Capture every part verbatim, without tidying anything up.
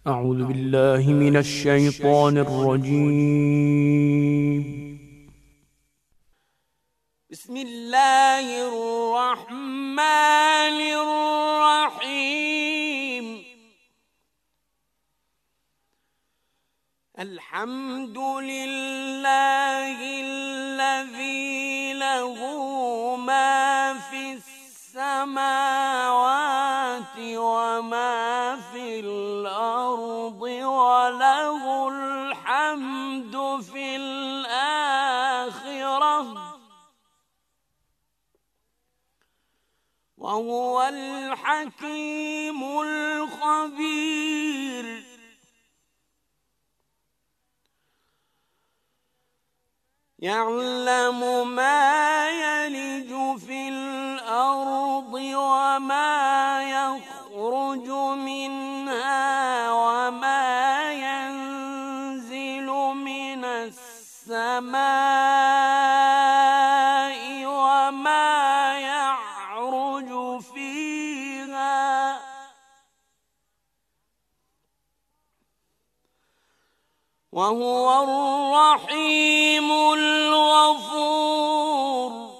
أعوذ بالله من الشيطان الرجيم. بسم الله الرحمن الرحيم. الحمد لله الذي له ما في السماوات وما في الأرض وله الحمد في الآخرة وهو الحكيم الخبير. يعلم ما يلج في الأرض وما يخرج منها وما ينزل من السماء وما يعرج فيها وهو الرحيم الغفور.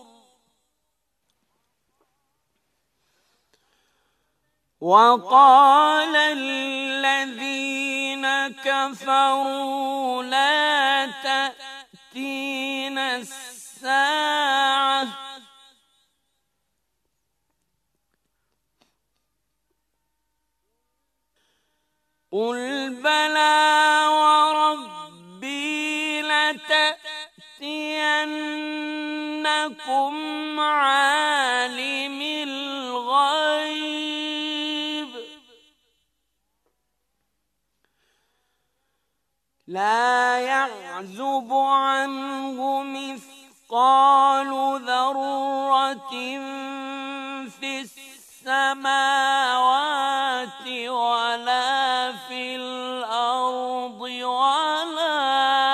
وقال الذين كفروا لا تأتينا الساعة قل بلى وربي لتأتينكم عالم الغيب لا يعزب عنه مثقال ذرة في السماوات ولا في الأرض ولا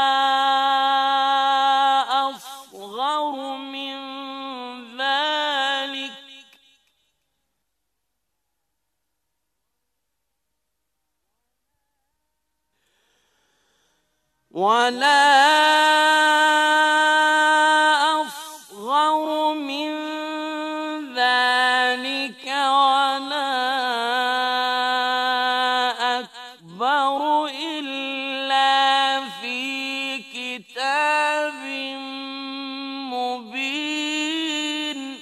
أصغر من ذلك ولا أصغر من ذلك ولا أكبر إلا في كتاب مبين.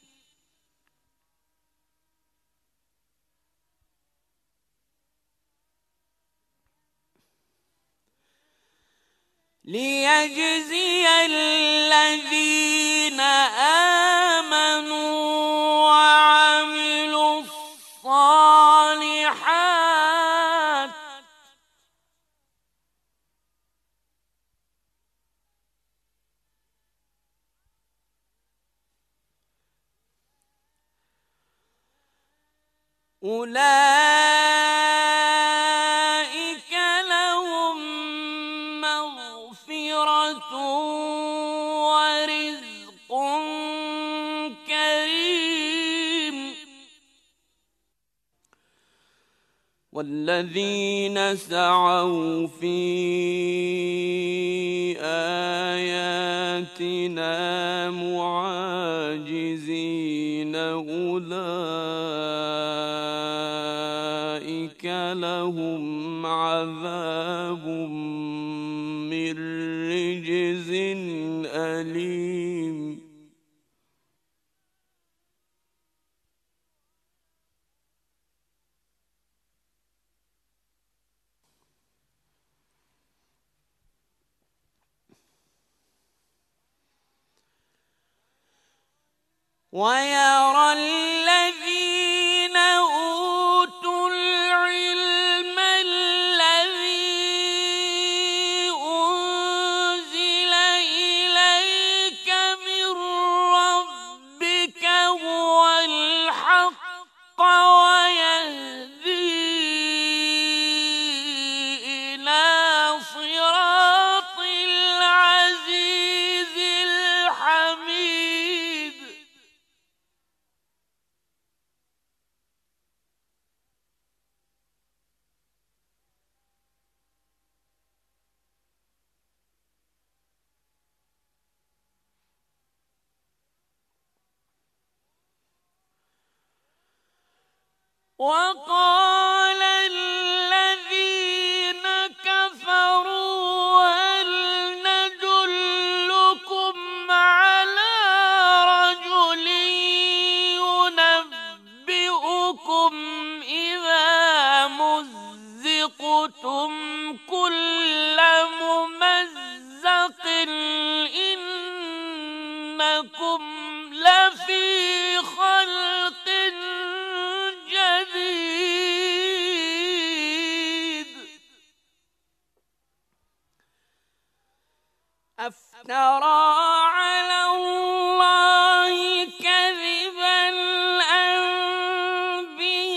ليجزي الذين آمنوا وعملوا الصالحات أولئك لهم مغفرة ورزق كريم. والذين سعوا في آياتنا معاجزين أولئك لهم عذاب من رجز أليم. ويرى الذين أوتوا العلم الذي أنزل إليك من ربك هو الحق ويهدي إلى صراط العزيز الحميد. وقال الذين كفروا هل ندلكم على رجل ينبئكم إذا مزقتم كل ممزق إنكم لفي خلق جديد أفترى على الله كذبا أم به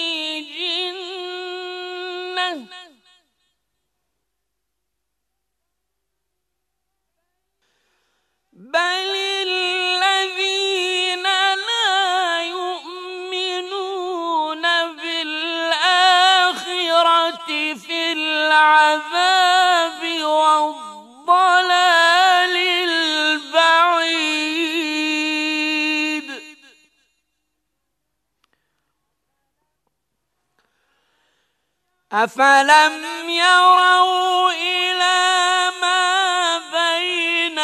جنة بل الذين لا يؤمنون بالآخرة في العذاب والضلال البعيد أفلم يروا إلى ما بين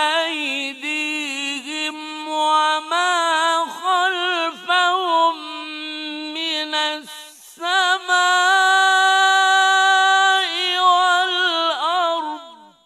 أيديهم وما خلفهم من السماء والأرض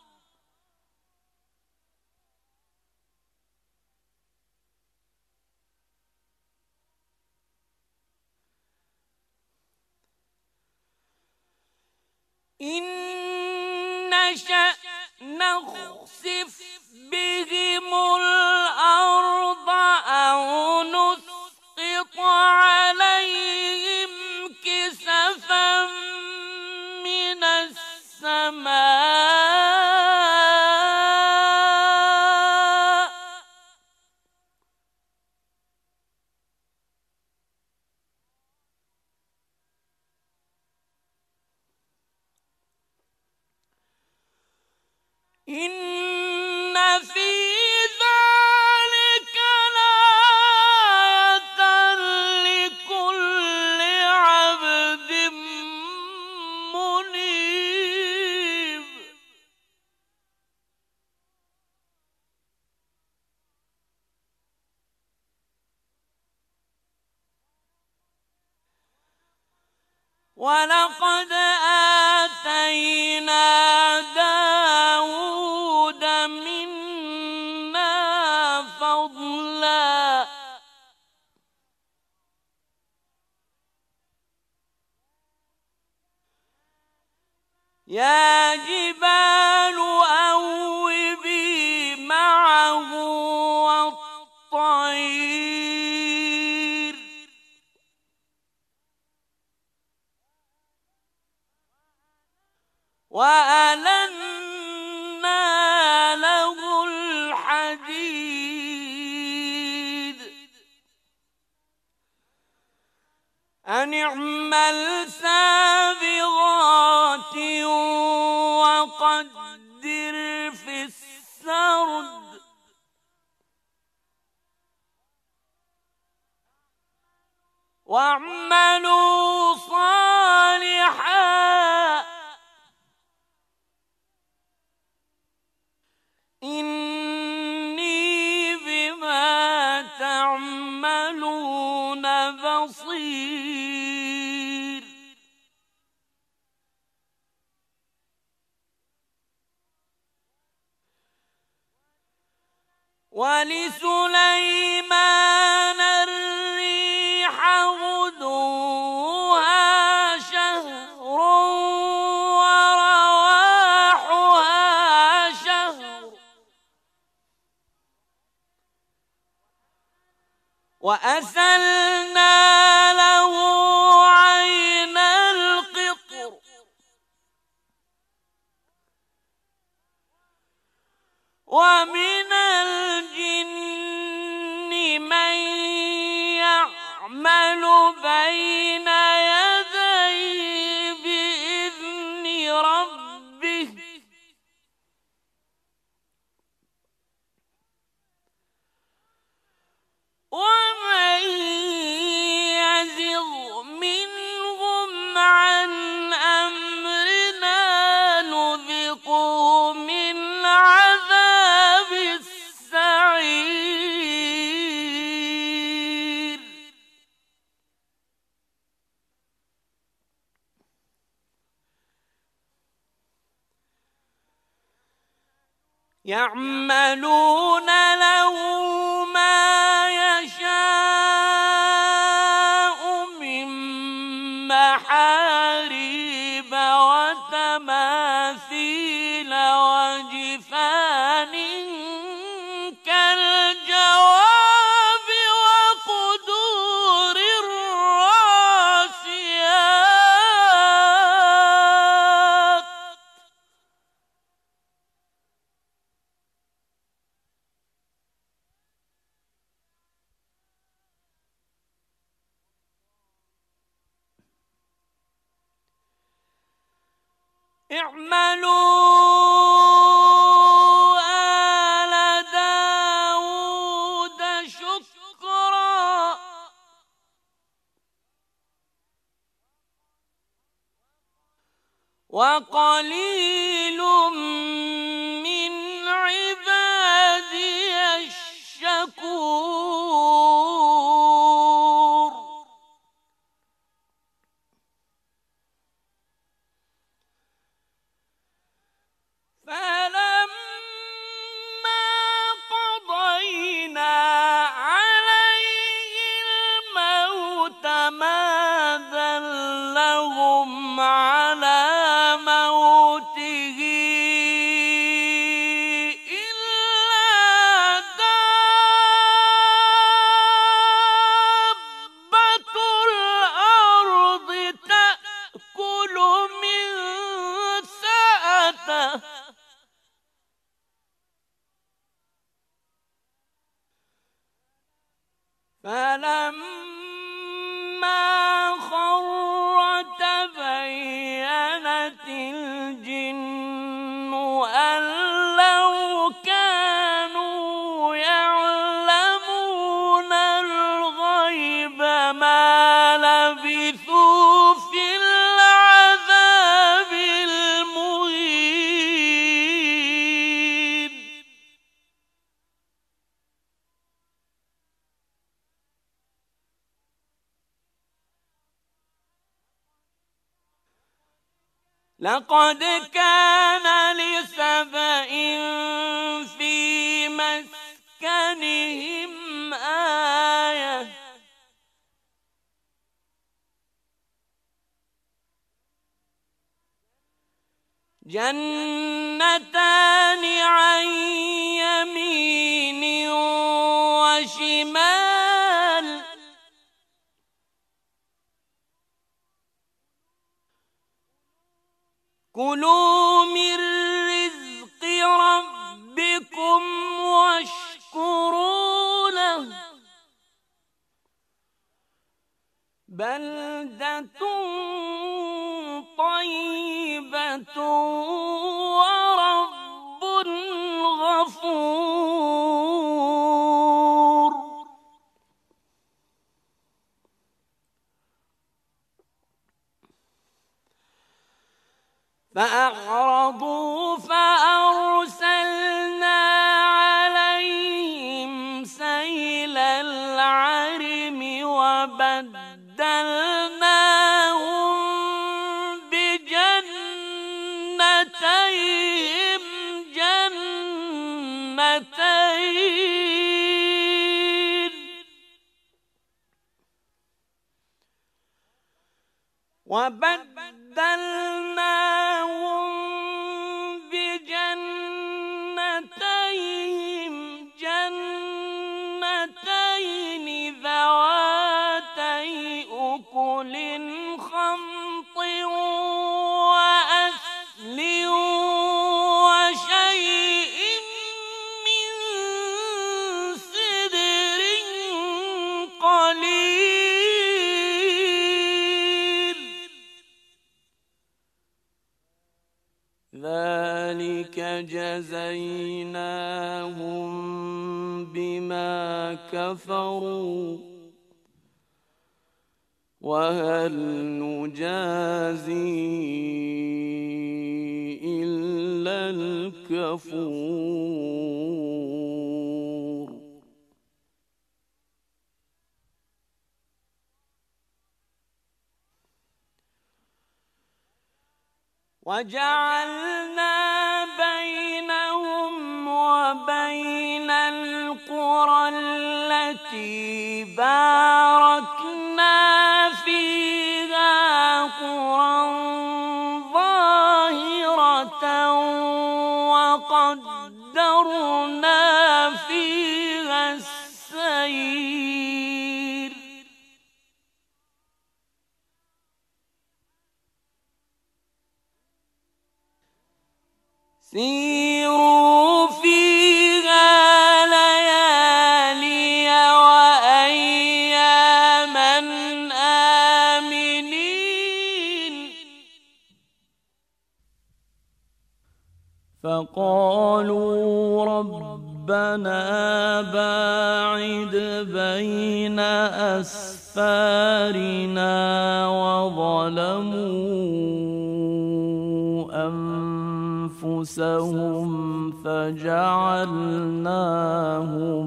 إن نشأ نخسف بهم الأرض أو نسقط عليهم كسفا من السماء إن في ذلك لآية لكل عبد منيب ولقد آتينا داود منا فضلا يا جبال أوبي معه والطير وألنا له الحديد أن اعمل سابغات وقدر في السرد واعملوا صالحا إني بما تعملون بصير ولسليمان الريح غدوها شهر ورواحها شهر وأسلنا له عين القطر ومن الجن من يعمل بين يديه بإذن ربه ومن يزغ يعملون له ما يشاء من محاريب وتماثيل وجفان كالجواب وقدور الراسيات اعملوا آل داود شكرا وقليل من عبادي الشكور فلما قضينا عليه الموت ما دلهم على موته إلا دابة الأرض تأكل من سأته فلما خر تبينت الجن أن لو كانوا يعلمون الغيب ما لبثوا في العذاب المهين لقد كان لسبإ في مسكنهم آية جنتان عن يمين وشمال كلوا من رزق ربكم واشكروا له بلدة طيبة ورب غفور فأعرضوا فأرسلنا عليهم سيل العرم وبدلناهم بجنتيهم جنتين وبدلناهم بجنتيهم جنتين ذواتي أكل خمط وأثل وشيء من سدر قليل ذلك جزيناهم بما كفروا وهل نجازي إلا الكفور وجعلنا بينهم بين القرى التي باركنا فيها قرى ظاهرة وقدرنا فيها السير سيروا فيها ليالي وأياما آمنين فقالوا ربنا باعد بين أسفارنا وظلموا أنفسهم فجعلناهم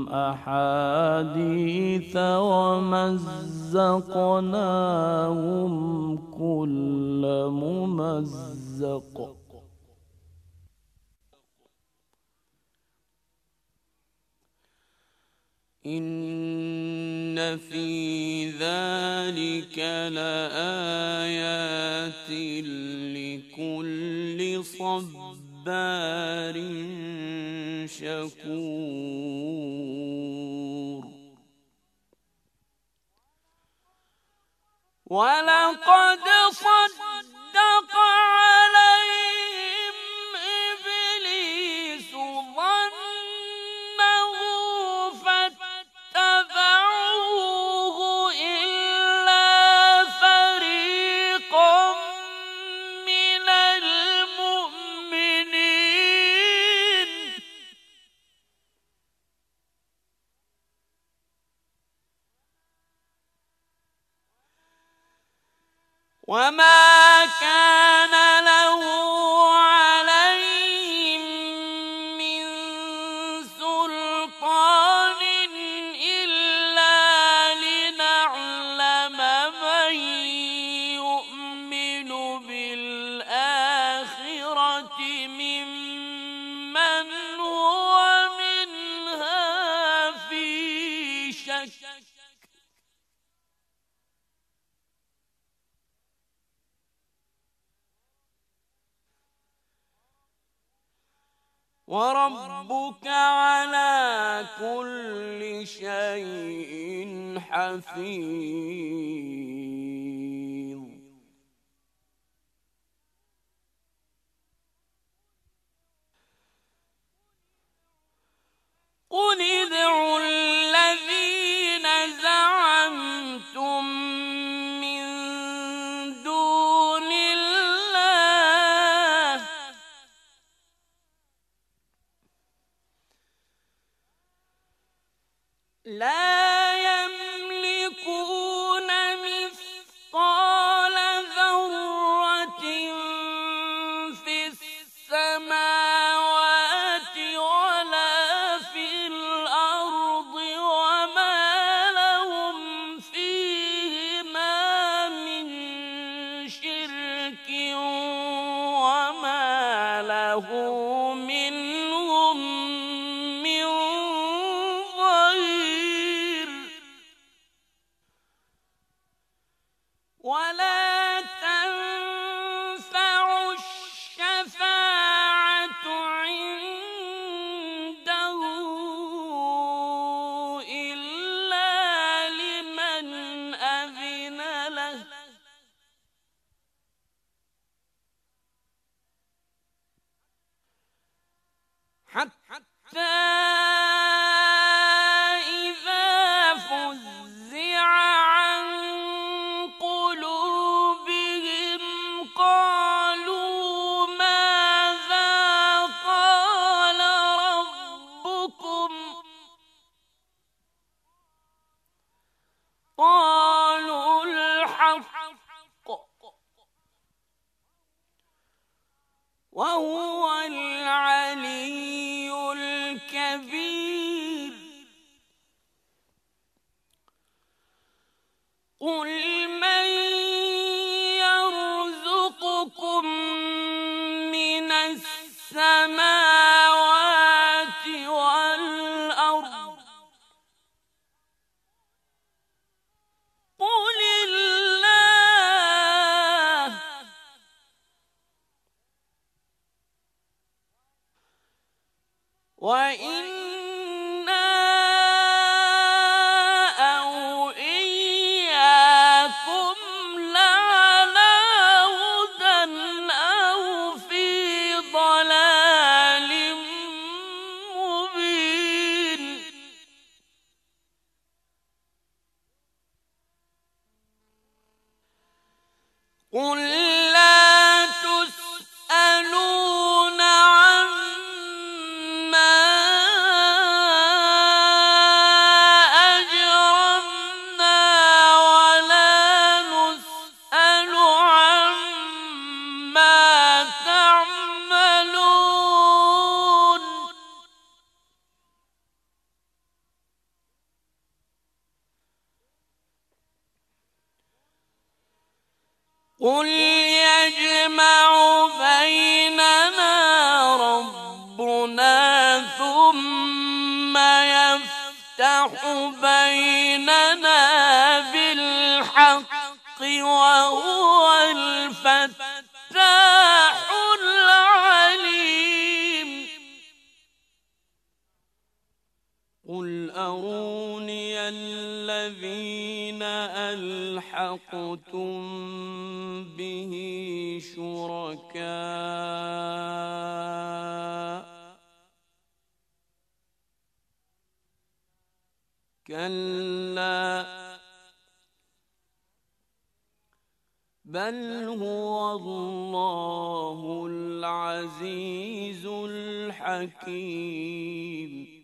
أحاديث ومزقناهم كل ممزق إن في ذلك لآيات لكل صبار شكور ولقد صدق عليهم إبليس ظنه فاتبعوه إلا فريقا من المؤمنين وما كان له عليهم من سلطان إلا لنعلم من يؤمن بالآخرة ممن هو منها في شك وربك على كل شيء حفيظ قل ادعوا الذين زعمتم من دون الله لا يملكون مثقال ذرة في السماوات ولا في الأرض وما لهم فيهما من شرك وما له منهم من ظهير ولا تنفع الشفاعة عنده إلا لمن أذن له حتى إذا فزع عن قلوبهم قالوا ماذا قال ربكم قالوا الحق وهو العلي الكبير قل من يرزقكم من السماوات وإنا أو إياكم لعلى هدى أو في ضلال مبين قل لا تسألون عما أجرمنا ولا نسأل عما تعملون قل يجمع بيننا ربنا ثم يفتح بيننا بالحق وهو الفتاح العليم قل أروني الذين ألحقتم به شركاء كلا بل هو الله العزيز الحكيم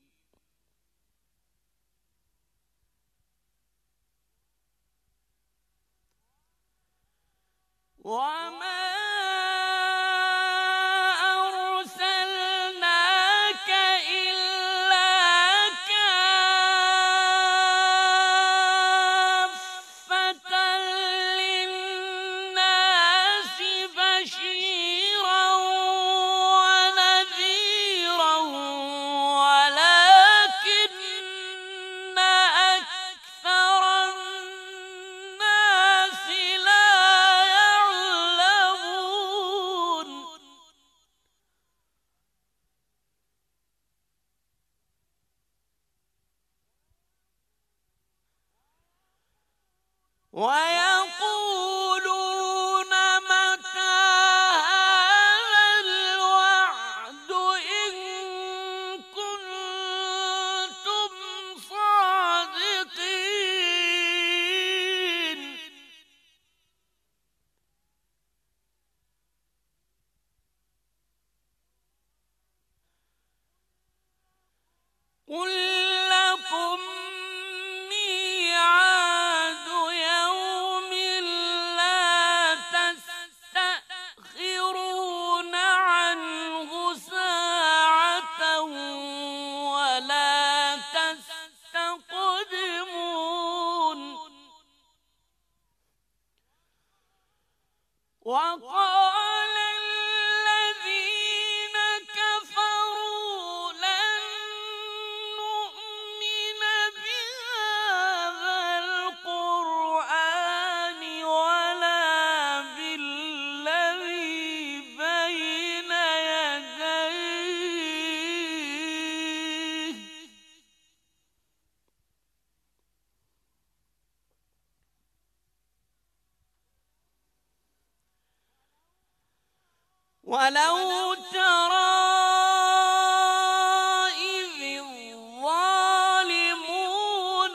وما أرسلناك إلا كافة للناس بشيرا ونذيرا ولكن أكثر الناس لا يعلمون ويقولون متى هذا الوعد إن كنتم صادقين قل لكم ميعاد يوم لا تستأخرون عنه ساعة ولا تستقدمون وقال الذين كفروا لن نؤمن بهذا القرآن ولا بالذي بين يديه ولو ترى إذ الظالمون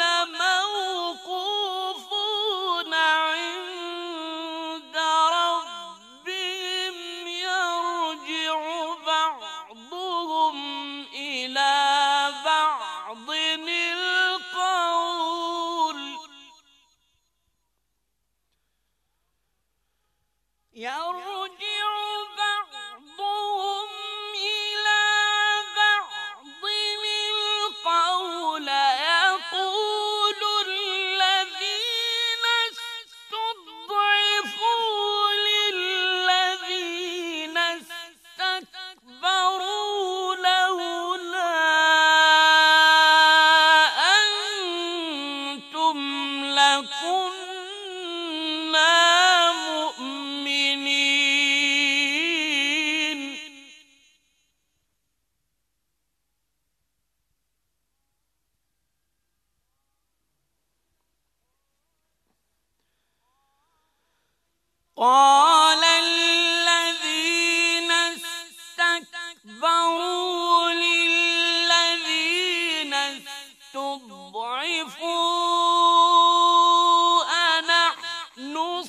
موقوفون عند ربهم يرجع بعضهم إلى بعض القول يرجع بعضهم إلى بعض القول يقول الذين استضعفوا للذين استكبروا لولا أنتم لكنا مؤمنين قال الذين استكبروا للذين استضعفوا أنحن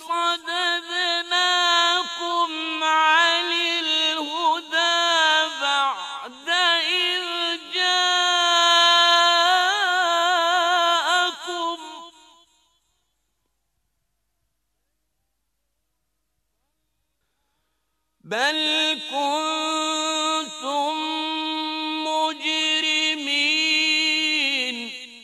صددناكم عن الهدى بعد إذ جاءكم بل كنتم مجرمين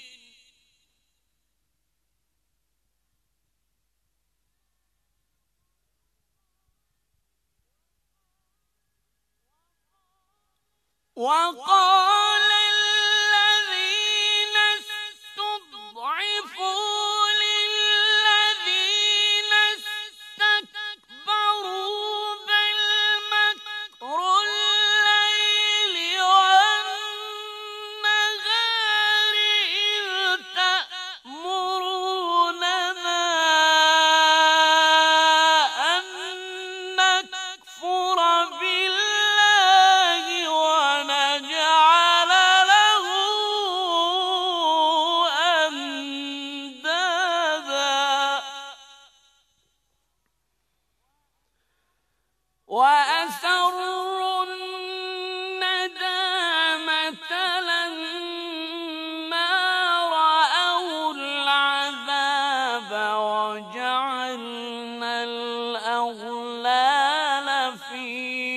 وقال الذين استضعفوا للذين استكبروا بل مكر الليل والنهار إذ تأمروننا أن نكفر بالله ونجعل له أندادا وأسروا الندامة لما رأوا العذاب وجعلنا الأغلال في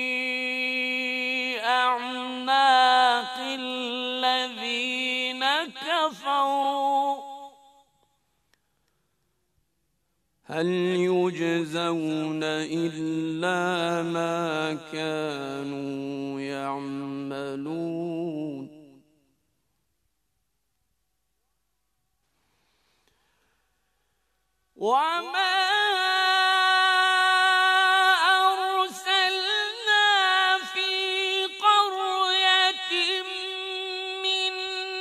أعناق الذين كفروا هل يجزون إلا ما كانوا يعملون وما أرسلنا في قرية من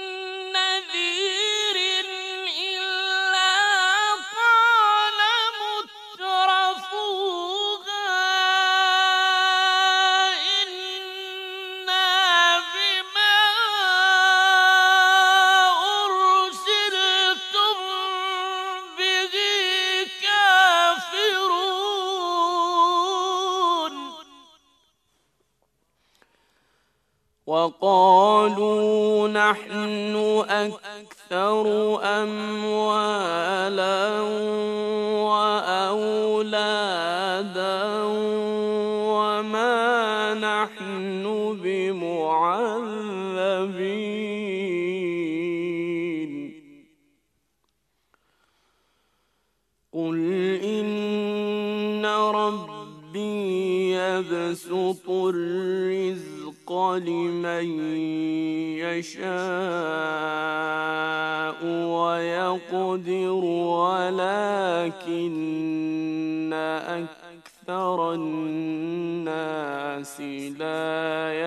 نذير إلا قال مترفوها إنا بما أرسلتم به كافرون وقالوا نحن أكثر أموالا وأولادا وما نحن بمعذبين قل إن ربي يبسط الرزق لمن يشاء ويقدر ولكن أكثر الناس لا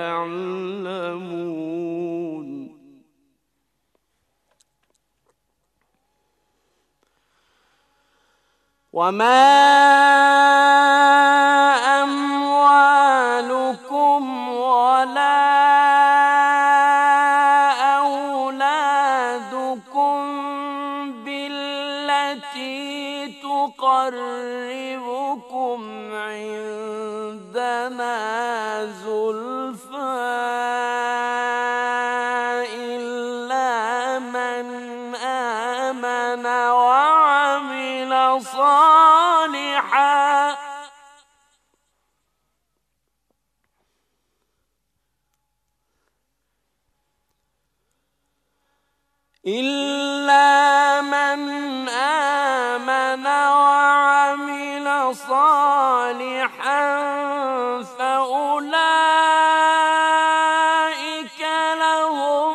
يعلمون وما أموالكم ولا أولادكم بالتي تقربكم عندنا زلفى إلا من آمن وعمل صالحا إلا من آمن وعمل صالحا فأولئك لهم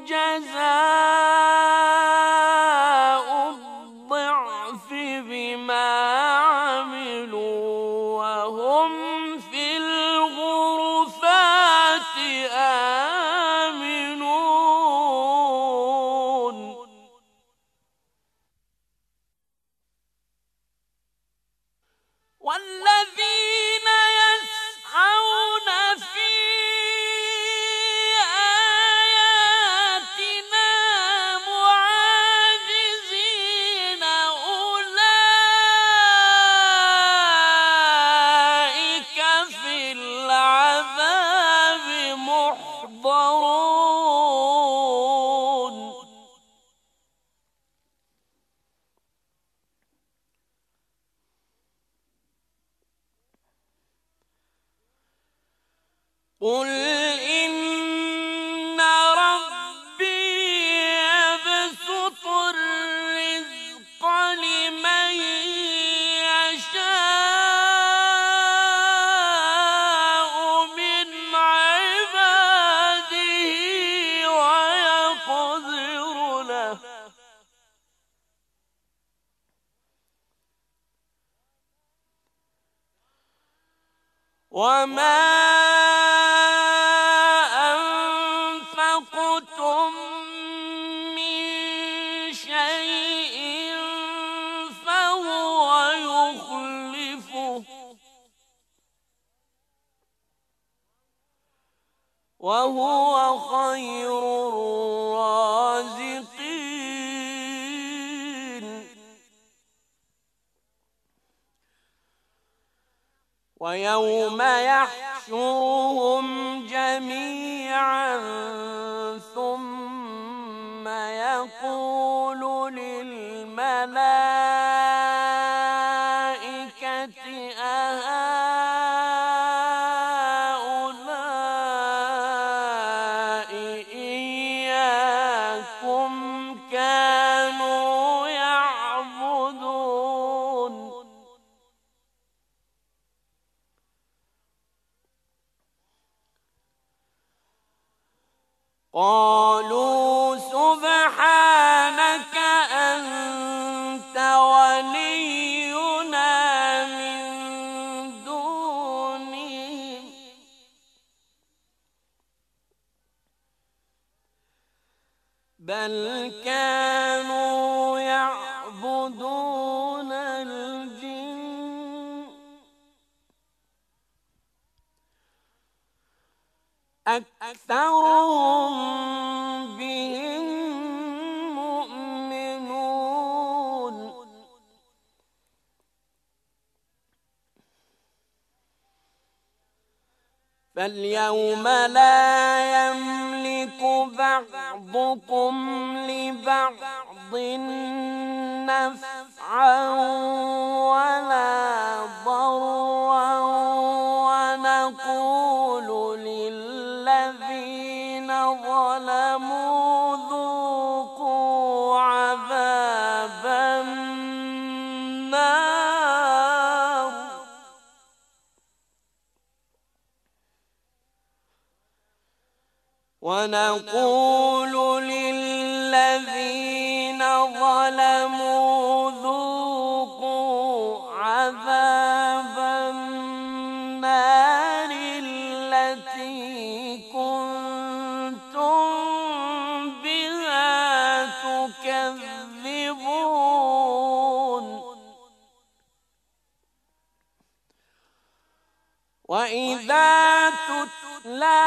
جزاء الضعف بما عملوا وهم في الغرفات آمنون والذين قل إن ربي يبسط الرزق لمن يشاء من عباده ويقدر له وما أنفقتم من شيء فهو يخلفه وهو خير الرازقين ويوم يحشرهم جميعا ثم يقول للملائكة أهؤلاء إياكم كانوا يعبدون قالوا سبحانك أنت ولينا من دونهم بل كانوا يعبدون الجن أكثرهم بهم مؤمنون فاليوم لا يملك بعضكم لبعض نفعا ولا ضرا ونقول للذين ظلموا ذوقوا عذاب النار ونقول للذين ظلموا ذوقوا عذاب النار التي كنتم بها تكذبون وإذا تتلى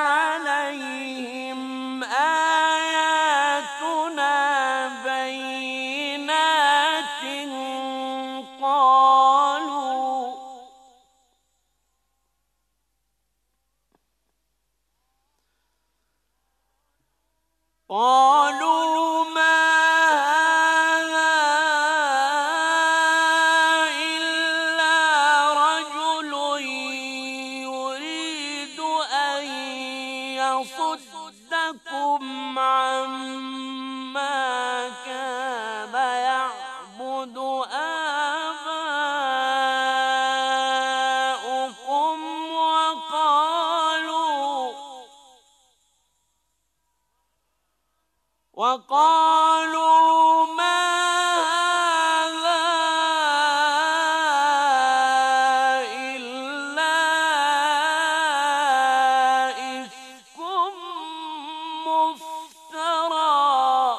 عليهم آياتنا بينات قالوا قالوا ما هذا إلا رجل يريد أن يصدكم عما كان يعبد آباؤكم وقالوا وقالوا ما هذا إلا إفك مفترى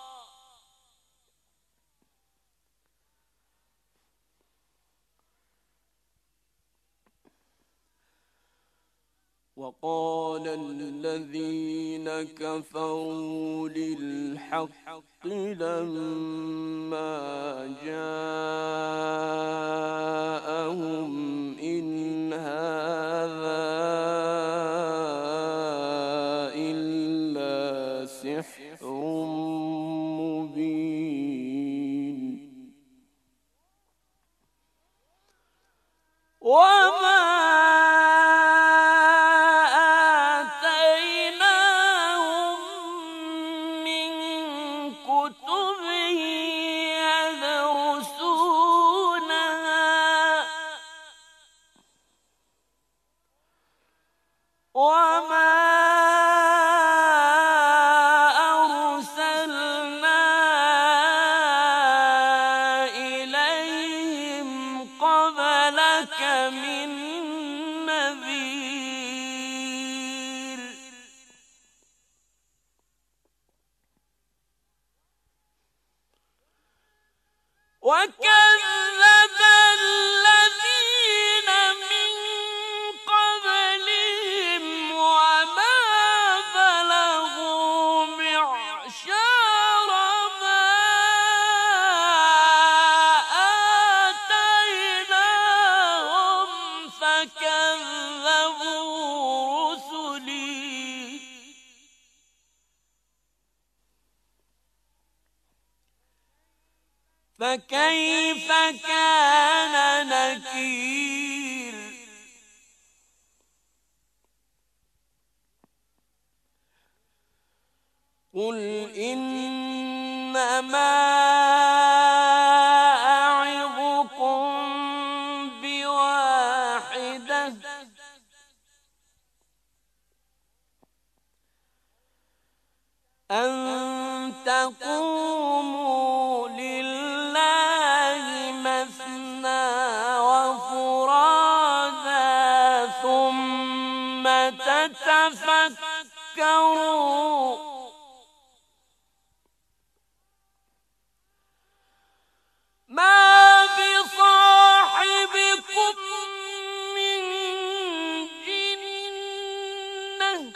وقال الذين كفروا للحق لما جاءهم إن هذا إلا سحر مبين وما وما أرسلنا إليهم قبلك من نذير وكذب الذين من قبلهم وما بلغوا معشار ما آتيناهم فكذبوا رسلي فكيف كان نكير قل إنما أعظكم بواحدة أن تقوموا لله مثنى وفرادا ثم تتفكروا ما بصاحبكم من جنة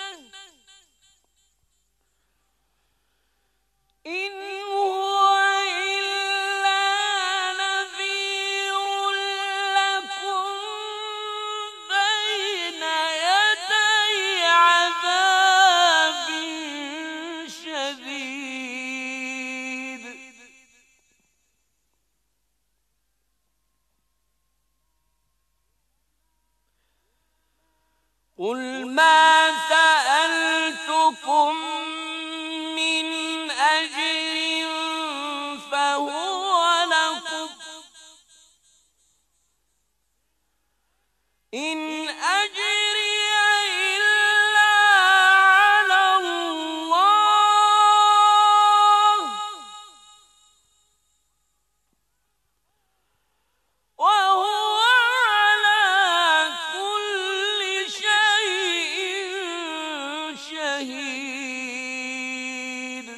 إن هو إلا نذير لكم بين يدي عذاب شديد قل ما سألتكم من أجر فهو لكم إن أجري إلا على الله وهو على كل شيء شهيد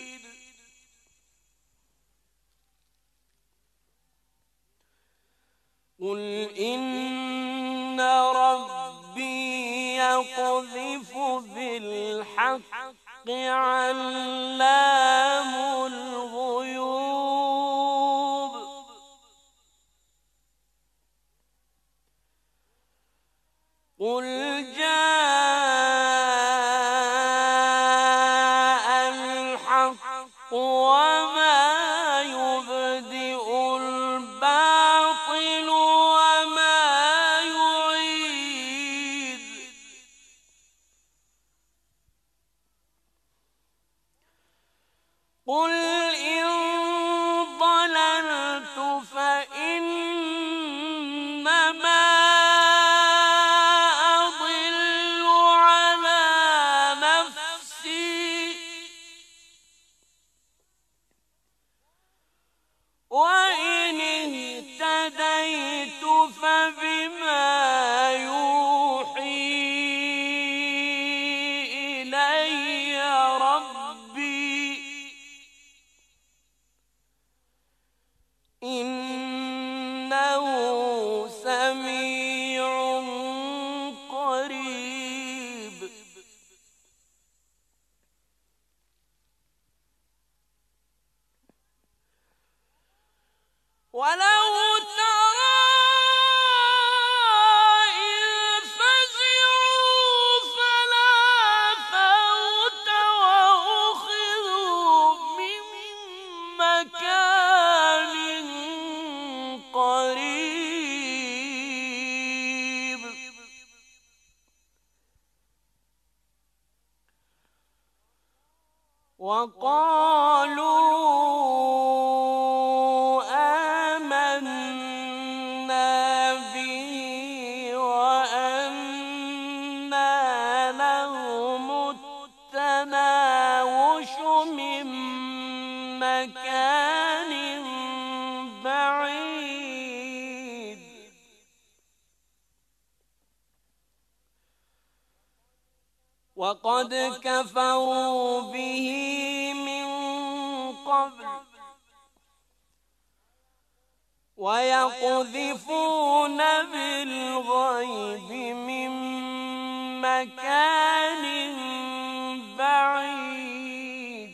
قل إن ربي يقذف بالحق علام الغيوب قل جاء الحق وما يبدئ الباطل وما يعيد قل إن ضللت فإنما أضل على نفسي وإن اهتديت فبما يوحي إلي ربي إنه سميع قريب ولو ترى إذ فزعوا فلا فوت وأخذوا من مكان قريب وقالوا آمنا به وأنى لهم مكان بعيد وقد كفروا به من قبل ويقذفون بالغيب من مكان بعيد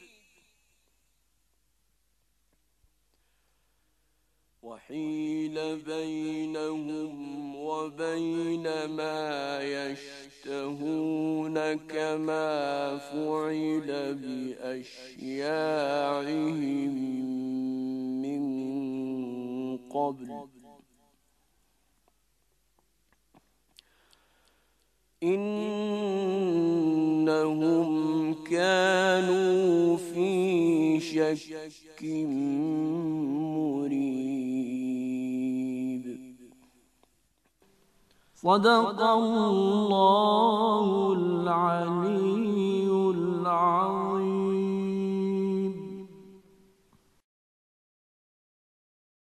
وحيل بينهم وبين ما يشتهون كما فعل بأشياعهم من قبل إنهم كانوا في شك مريب. صدق الله العلي العظيم.